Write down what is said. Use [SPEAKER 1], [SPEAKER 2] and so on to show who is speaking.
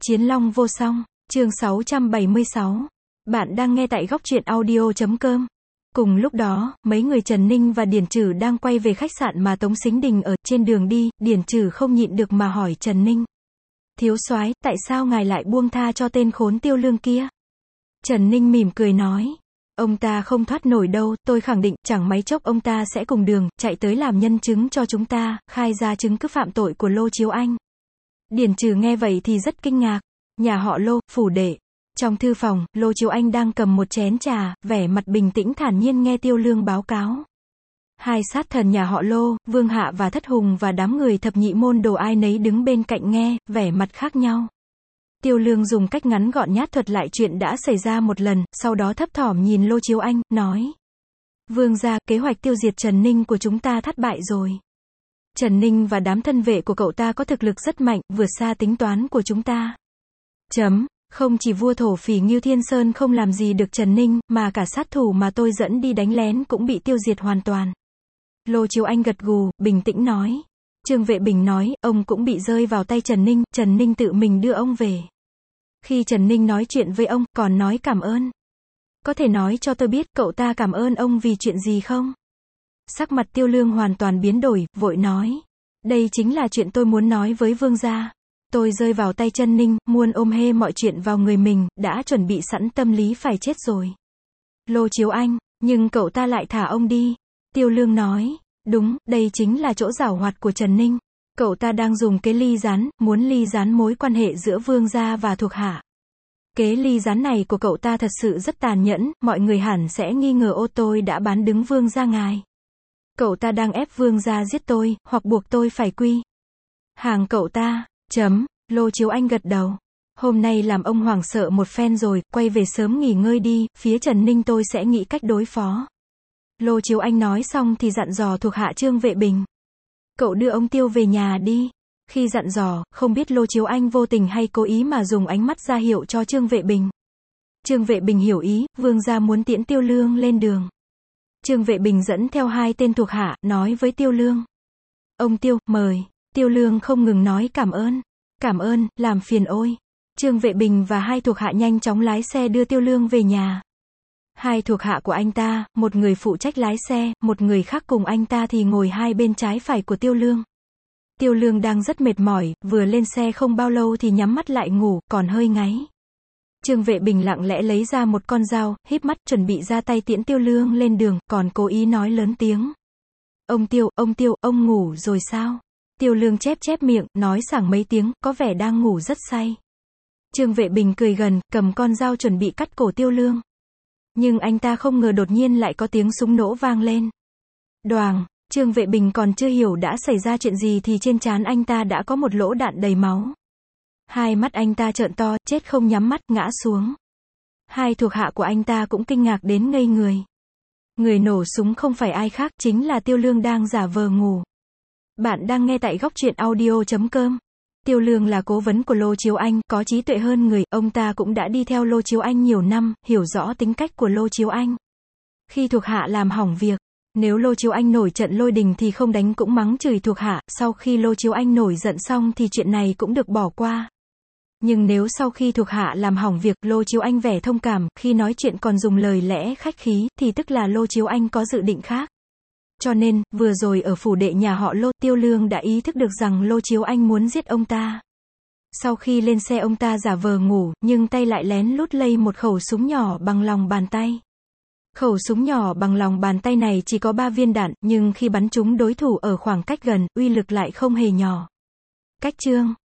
[SPEAKER 1] Chiến Long vô song, chương 676. Bạn đang nghe tại góc truyện audio.com. Cùng lúc đó, mấy người Trần Ninh và Điển Trử đang quay về khách sạn mà Tống Sính Đình ở. Trên đường đi, Điển Trử không nhịn được mà hỏi Trần Ninh. Thiếu soái, tại sao ngài lại buông tha cho tên khốn Tiêu Lương kia? Trần Ninh mỉm cười nói. Ông ta không thoát nổi đâu, tôi khẳng định, chẳng mấy chốc ông ta sẽ cùng đường, chạy tới làm nhân chứng cho chúng ta, khai ra chứng cứ phạm tội của Lô Chiếu Anh. Điển Trừ nghe vậy thì rất kinh ngạc. Nhà họ Lô, phủ đệ. Trong thư phòng, Lô Chiếu Anh đang cầm một chén trà, vẻ mặt bình tĩnh thản nhiên nghe Tiêu Lương báo cáo. Hai sát thần nhà họ Lô, Vương Hạ và Thất Hùng và đám người thập nhị môn đồ ai nấy đứng bên cạnh nghe, vẻ mặt khác nhau. Tiêu Lương dùng cách ngắn gọn nhát thuật lại chuyện đã xảy ra một lần, sau đó thấp thỏm nhìn Lô Chiếu Anh, nói. Vương gia, kế hoạch tiêu diệt Trần Ninh của chúng ta thất bại rồi. Trần Ninh và đám thân vệ của cậu ta có thực lực rất mạnh, vượt xa tính toán của chúng ta. Không chỉ vua thổ phỉ Ngưu Thiên Sơn không làm gì được Trần Ninh, mà cả sát thủ mà tôi dẫn đi đánh lén cũng bị tiêu diệt hoàn toàn. Lô Chiếu Anh gật gù, bình tĩnh nói. Trương Vệ Bình nói, ông cũng bị rơi vào tay Trần Ninh tự mình đưa ông về. Khi Trần Ninh nói chuyện với ông, còn nói cảm ơn. Có thể nói cho tôi biết cậu ta cảm ơn ông vì chuyện gì không? Sắc mặt Tiêu Lương hoàn toàn biến đổi, vội nói. Đây chính là chuyện tôi muốn nói với vương gia. Tôi rơi vào tay Trần Ninh, muốn ôm hê mọi chuyện vào người mình, đã chuẩn bị sẵn tâm lý phải chết rồi. Lô Chiếu Anh, nhưng cậu ta lại thả ông đi. Tiêu Lương nói. Đúng, đây chính là chỗ giảo hoạt của Trần Ninh. Cậu ta đang dùng kế ly gián, muốn ly gián mối quan hệ giữa vương gia và thuộc hạ. Kế ly gián này của cậu ta thật sự rất tàn nhẫn, mọi người hẳn sẽ nghi ngờ ô tôi đã bán đứng vương gia ngài. Cậu ta đang ép vương gia giết tôi, hoặc buộc tôi phải quy hàng cậu ta. Lô Chiếu Anh gật đầu. Hôm nay làm ông hoảng sợ một phen rồi, quay về sớm nghỉ ngơi đi, phía Trần Ninh tôi sẽ nghĩ cách đối phó. Lô Chiếu Anh nói xong thì dặn dò thuộc hạ Trương Vệ Bình. Cậu đưa ông Tiêu về nhà đi. Khi dặn dò, không biết Lô Chiếu Anh vô tình hay cố ý mà dùng ánh mắt ra hiệu cho Trương Vệ Bình. Trương Vệ Bình hiểu ý, vương gia muốn tiễn Tiêu Lương lên đường. Trương Vệ Bình dẫn theo hai tên thuộc hạ, nói với Tiêu Lương. Ông Tiêu, mời. Tiêu Lương không ngừng nói cảm ơn, làm phiền ôi. Trương Vệ Bình và hai thuộc hạ nhanh chóng lái xe đưa Tiêu Lương về nhà. Hai thuộc hạ của anh ta, một người phụ trách lái xe, một người khác cùng anh ta thì ngồi hai bên trái phải của Tiêu Lương. Tiêu Lương đang rất mệt mỏi, vừa lên xe không bao lâu thì nhắm mắt lại ngủ, còn hơi ngáy. Trương Vệ Bình lặng lẽ lấy ra một con dao, híp mắt chuẩn bị ra tay tiễn Tiêu Lương lên đường, còn cố ý nói lớn tiếng. Ông Tiêu, ông ngủ rồi sao? Tiêu Lương chép miệng, nói sảng mấy tiếng, có vẻ đang ngủ rất say. Trương Vệ Bình cười gần, cầm con dao chuẩn bị cắt cổ Tiêu Lương. Nhưng anh ta không ngờ đột nhiên lại có tiếng súng nổ vang lên. Đoàng, Trương Vệ Bình còn chưa hiểu đã xảy ra chuyện gì thì trên trán anh ta đã có một lỗ đạn đầy máu. Hai mắt anh ta trợn to, chết không nhắm mắt, ngã xuống. Hai thuộc hạ của anh ta cũng kinh ngạc đến ngây người. Người nổ súng không phải ai khác, chính là Tiêu Lương đang giả vờ ngủ. Bạn đang nghe tại góc truyện audio.com. Tiêu Lương là cố vấn của Lô Chiếu Anh, có trí tuệ hơn người, ông ta cũng đã đi theo Lô Chiếu Anh nhiều năm, hiểu rõ tính cách của Lô Chiếu Anh. Khi thuộc hạ làm hỏng việc, nếu Lô Chiếu Anh nổi trận lôi đình thì không đánh cũng mắng chửi thuộc hạ, sau khi Lô Chiếu Anh nổi giận xong thì chuyện này cũng được bỏ qua. Nhưng nếu sau khi thuộc hạ làm hỏng việc, Lô Chiếu Anh vẻ thông cảm, khi nói chuyện còn dùng lời lẽ khách khí, thì tức là Lô Chiếu Anh có dự định khác. Cho nên, vừa rồi ở phủ đệ nhà họ Lô, Tiêu Lương đã ý thức được rằng Lô Chiếu Anh muốn giết ông ta. Sau khi lên xe ông ta giả vờ ngủ, nhưng tay lại lén lút lây một khẩu súng nhỏ bằng lòng bàn tay. Khẩu súng nhỏ bằng lòng bàn tay này chỉ có 3 viên đạn, nhưng khi bắn trúng đối thủ ở khoảng cách gần, uy lực lại không hề nhỏ. Cách chương